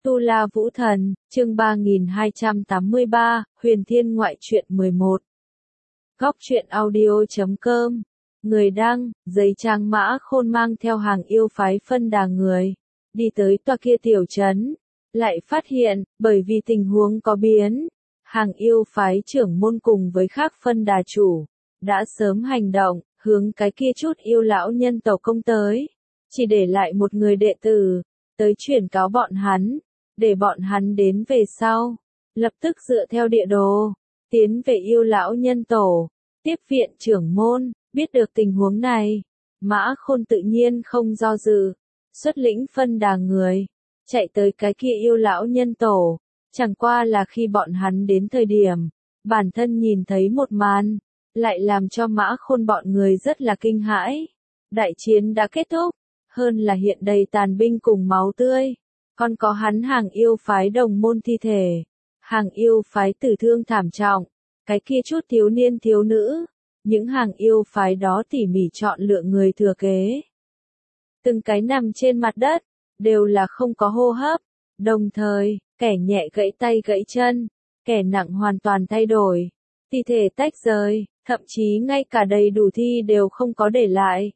Tu La Vũ Thần, chương 3283, Huyền Thiên Ngoại truyện 11. Góc truyện audio.com. Người đăng, giấy trang Mã Khôn mang theo hàng yêu phái phân đà người, đi tới tòa kia tiểu trấn, lại phát hiện, bởi vì tình huống có biến, hàng yêu phái trưởng môn cùng với khác phân đà chủ, đã sớm hành động, hướng cái kia chút yêu lão nhân tộc công tới, chỉ để lại một người đệ tử, tới chuyển cáo bọn hắn, để bọn hắn đến về sau, lập tức dựa theo địa đồ, tiến về yêu lão nhân tổ, tiếp viện trưởng môn. Biết được tình huống này, Mã Khôn tự nhiên không do dự, xuất lĩnh phân đà người, chạy tới cái kia yêu lão nhân tổ, chẳng qua là khi bọn hắn đến thời điểm, bản thân nhìn thấy một màn, lại làm cho Mã Khôn bọn người rất là kinh hãi. Đại chiến đã kết thúc, hơn là hiện đầy tàn binh cùng máu tươi, còn có hắn hàng yêu phái đồng môn thi thể, hàng yêu phái tử thương thảm trọng, cái kia chút thiếu niên thiếu nữ. Những hàng yêu phái đó tỉ mỉ chọn lựa người thừa kế. Từng cái nằm trên mặt đất, đều là không có hô hấp, đồng thời, kẻ nhẹ gãy tay gãy chân, kẻ nặng hoàn toàn thay đổi, thi thể tách rời, thậm chí ngay cả đầy đủ thi đều không có để lại.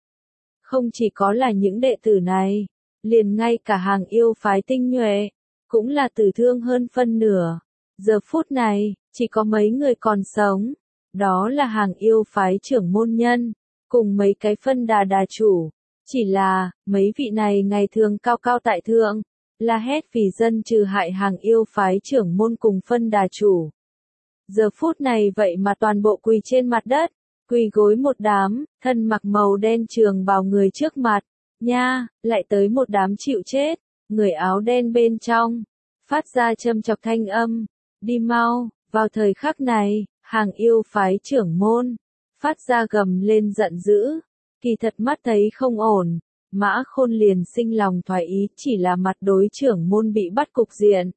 Không chỉ có là những đệ tử này, liền ngay cả hàng yêu phái tinh nhuệ, cũng là tử thương hơn phân nửa. Giờ phút này, chỉ có mấy người còn sống. Đó là hàng yêu phái trưởng môn nhân, cùng mấy cái phân đà đà chủ. Chỉ là, mấy vị này ngày thường cao cao tại thượng, la hét vì dân trừ hại hàng yêu phái trưởng môn cùng phân đà chủ. Giờ phút này vậy mà toàn bộ quỳ trên mặt đất, quỳ gối một đám, thân mặc màu đen trường bào người trước mặt, nha, lại tới một đám chịu chết, người áo đen bên trong, phát ra châm chọc thanh âm, đi mau, vào thời khắc này. Hàng yêu phái trưởng môn, phát ra gầm lên giận dữ, kỳ thật mắt thấy không ổn, Mã Khôn liền sinh lòng thoái ý chỉ là mặt đối trưởng môn bị bắt cục diện.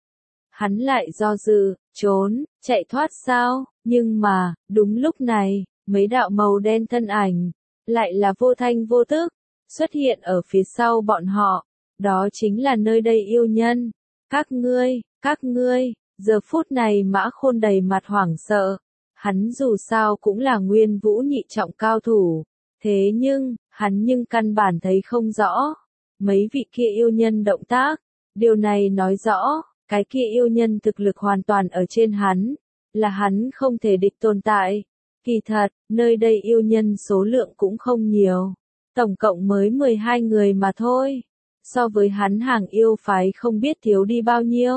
Hắn lại do dự, trốn, chạy thoát sao, nhưng mà, đúng lúc này, mấy đạo màu đen thân ảnh, lại là vô thanh vô tức, xuất hiện ở phía sau bọn họ, đó chính là nơi đây yêu nhân, các ngươi. Giờ phút này Mã Khôn đầy mặt hoảng sợ, hắn dù sao cũng là nguyên vũ nhị trọng cao thủ, thế nhưng, hắn căn bản thấy không rõ, mấy vị kia yêu nhân động tác, điều này nói rõ, cái kia yêu nhân thực lực hoàn toàn ở trên hắn, là hắn không thể địch tồn tại. Kỳ thật, nơi đây yêu nhân số lượng cũng không nhiều, tổng cộng mới 12 người mà thôi, so với hắn hàng yêu phái không biết thiếu đi bao nhiêu.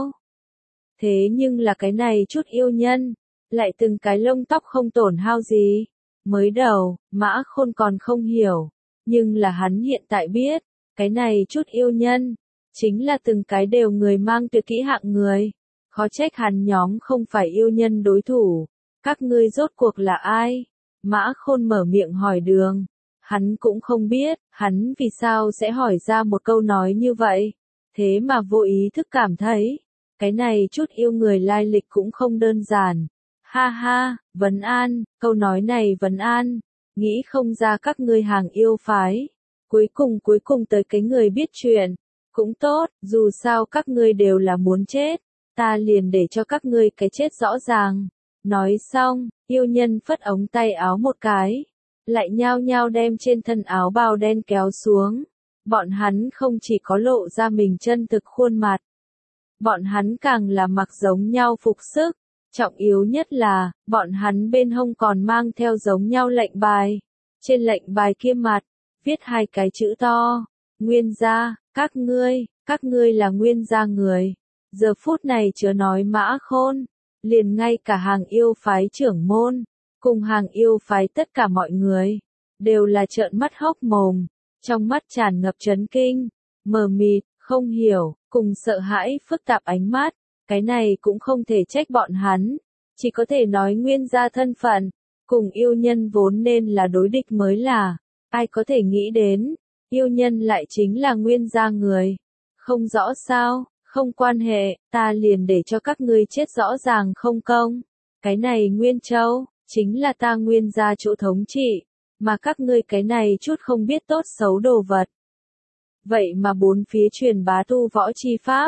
Thế nhưng là cái này chút yêu nhân, lại từng cái lông tóc không tổn hao gì. Mới đầu, Mã Khôn còn không hiểu, nhưng là hắn hiện tại biết, cái này chút yêu nhân, chính là từng cái đều người mang tuyệt kỹ hạng người. Khó trách hắn nhóm không phải yêu nhân đối thủ. Các ngươi rốt cuộc là ai? Mã Khôn mở miệng hỏi Đường. Hắn cũng không biết, hắn vì sao sẽ hỏi ra một câu nói như vậy. Thế mà vô ý thức cảm thấy. Cái này chút yêu người lai lịch cũng không đơn giản. Ha ha, vấn an, câu nói này vấn an, nghĩ không ra các ngươi hàng yêu phái. Cuối cùng tới cái người biết chuyện. Cũng tốt, dù sao các ngươi đều là muốn chết. Ta liền để cho các ngươi cái chết rõ ràng. Nói xong, yêu nhân phất ống tay áo một cái. Lại nhao nhao đem trên thân áo bào đen kéo xuống. Bọn hắn không chỉ có lộ ra mình chân thực khuôn mặt. Bọn hắn càng là mặc giống nhau phục sức, trọng yếu nhất là, bọn hắn bên hông còn mang theo giống nhau lệnh bài. Trên lệnh bài kia mặt, viết hai cái chữ to, Nguyên gia, các ngươi là Nguyên gia người. Giờ phút này chớ nói Mã Khôn, liền ngay cả hàng yêu phái trưởng môn, cùng hàng yêu phái tất cả mọi người, đều là trợn mắt hốc mồm, trong mắt tràn ngập chấn kinh, mờ mịt, không hiểu, cùng sợ hãi phức tạp ánh mắt, cái này cũng không thể trách bọn hắn, chỉ có thể nói Nguyên gia thân phận, cùng yêu nhân vốn nên là đối địch mới là, ai có thể nghĩ đến, yêu nhân lại chính là Nguyên gia người, không rõ sao, không quan hệ, ta liền để cho các ngươi chết rõ ràng không công, cái này Nguyên Châu, chính là ta Nguyên gia chỗ thống trị, mà các ngươi cái này chút không biết tốt xấu đồ vật. Vậy mà bốn phía truyền bá tu võ chi pháp,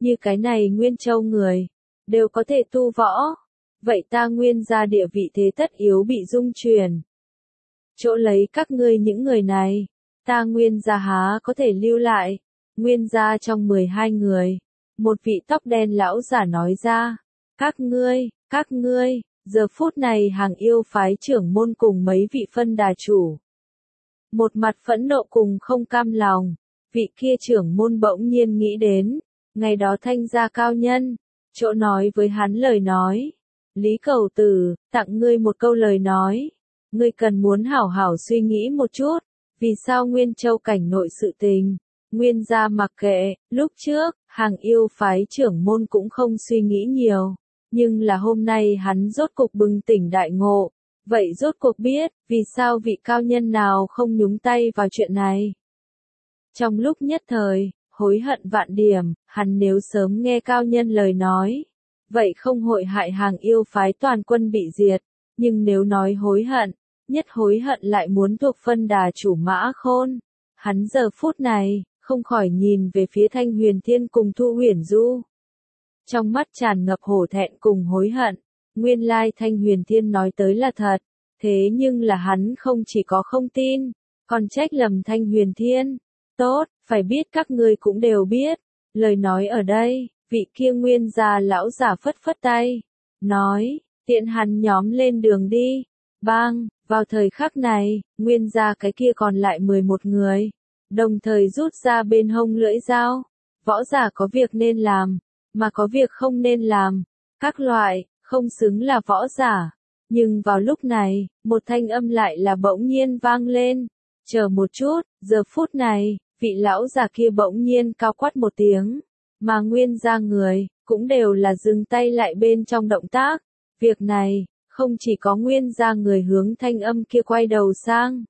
như cái này Nguyên Châu người, đều có thể tu võ. Vậy ta Nguyên gia địa vị thế tất yếu bị dung chuyển. Chỗ lấy các ngươi những người này, ta Nguyên gia há có thể lưu lại. Nguyên gia trong 12 người, một vị tóc đen lão giả nói ra, các ngươi, giờ phút này hàng yêu phái trưởng môn cùng mấy vị phân đà chủ. Một mặt phẫn nộ cùng không cam lòng, vị kia trưởng môn bỗng nhiên nghĩ đến, ngày đó Thanh gia cao nhân, chỗ nói với hắn lời nói. Lý Cầu Tử, tặng ngươi một câu lời nói, ngươi cần muốn hảo hảo suy nghĩ một chút, vì sao Nguyên Châu cảnh nội sự tình, Nguyên gia mặc kệ, lúc trước, hàng yêu phái trưởng môn cũng không suy nghĩ nhiều, nhưng là hôm nay hắn rốt cuộc bừng tỉnh đại ngộ, vậy rốt cuộc biết, vì sao vị cao nhân nào không nhúng tay vào chuyện này. Trong lúc nhất thời, hối hận vạn điểm, hắn nếu sớm nghe cao nhân lời nói, vậy không hội hại hàng yêu phái toàn quân bị diệt, nhưng nếu nói hối hận, nhất hối hận lại muốn thuộc phân đà chủ Mã Khôn. Hắn giờ phút này, không khỏi nhìn về phía Thanh Huyền Thiên cùng Thu Huyền Du. Trong mắt tràn ngập hổ thẹn cùng hối hận, nguyên lai Thanh Huyền Thiên nói tới là thật, thế nhưng là hắn không chỉ có không tin, còn trách lầm Thanh Huyền Thiên. Tốt, phải biết các ngươi cũng đều biết, lời nói ở đây, vị kia Nguyên gia lão giả phất phất tay, nói, tiện hắn nhóm lên đường đi. Bang, vào thời khắc này, Nguyên gia cái kia còn lại 11 người, đồng thời rút ra bên hông lưỡi dao. Võ giả có việc nên làm, mà có việc không nên làm, các loại, không xứng là võ giả. Nhưng vào lúc này, một thanh âm lại là bỗng nhiên vang lên. Chờ một chút, giờ phút này, vị lão già kia bỗng nhiên cao quát một tiếng, mà Nguyên gia người, cũng đều là dừng tay lại bên trong động tác. Việc này, không chỉ có Nguyên gia người hướng thanh âm kia quay đầu sang.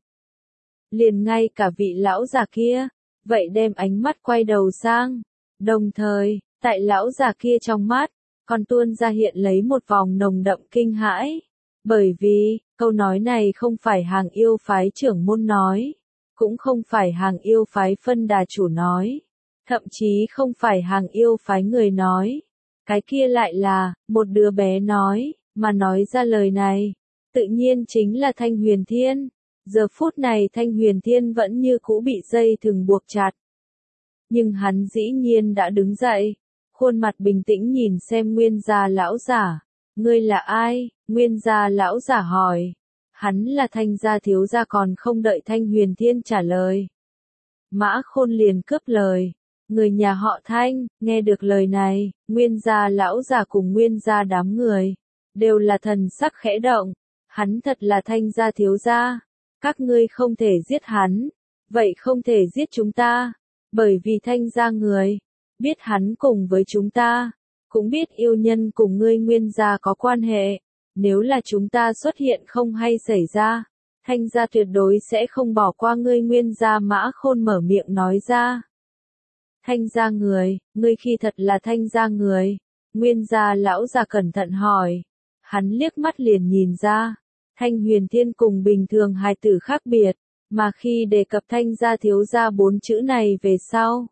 Liền ngay cả vị lão già kia, vậy đem ánh mắt quay đầu sang. Đồng thời, tại lão già kia trong mắt, còn tuôn ra hiện lấy một vòng nồng đậm kinh hãi. Bởi vì, câu nói này không phải hàng yêu phái trưởng môn nói, cũng không phải hàng yêu phái phân đà chủ nói, thậm chí không phải hàng yêu phái người nói. Cái kia lại là, một đứa bé nói, mà nói ra lời này, tự nhiên chính là Thanh Huyền Thiên. Giờ phút này Thanh Huyền Thiên vẫn như cũ bị dây thừng buộc chặt. Nhưng hắn dĩ nhiên đã đứng dậy, khuôn mặt bình tĩnh nhìn xem Nguyên gia lão giả. Ngươi là ai? Nguyên gia lão giả hỏi. Hắn là Thanh gia thiếu gia. Còn không đợi Thanh Huyền Thiên trả lời, Mã Khôn liền cướp lời. Người nhà họ Thanh, nghe được lời này, Nguyên gia lão giả cùng Nguyên gia đám người, đều là thần sắc khẽ động. Hắn thật là Thanh gia thiếu gia. Các ngươi không thể giết hắn, vậy không thể giết chúng ta, bởi vì Thanh gia người, biết hắn cùng với chúng ta, cũng biết yêu nhân cùng ngươi Nguyên gia có quan hệ. Nếu là chúng ta xuất hiện không hay xảy ra, Thanh gia tuyệt đối sẽ không bỏ qua ngươi Nguyên gia. Mã Khôn mở miệng nói ra. Thanh gia người, ngươi khi thật là Thanh gia người? Nguyên gia lão già cẩn thận hỏi. Hắn liếc mắt liền nhìn ra, Thanh Huyền Thiên cùng bình thường hài tử khác biệt, mà khi đề cập Thanh gia thiếu gia 4 chữ này về sau,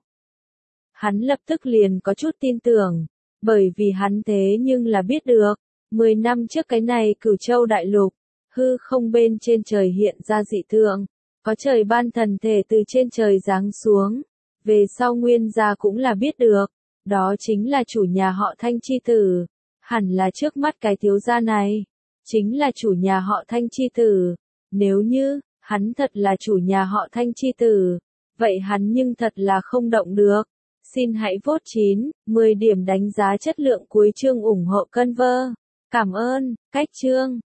hắn lập tức liền có chút tin tưởng, bởi vì hắn thế nhưng là biết được, 10 năm trước cái này Cửu Châu đại lục, hư không bên trên trời hiện ra dị tượng, có trời ban thần thể từ trên trời giáng xuống. Về sau Nguyên gia cũng là biết được, đó chính là chủ nhà họ Thanh chi tử, hẳn là trước mắt cái thiếu gia này, chính là chủ nhà họ Thanh chi tử. Nếu như, hắn thật là chủ nhà họ Thanh chi tử, vậy hắn nhưng thật là không động được. Xin hãy vote 9, 10 điểm đánh giá chất lượng cuối chương ủng hộ Conver. Cảm ơn, cách chương.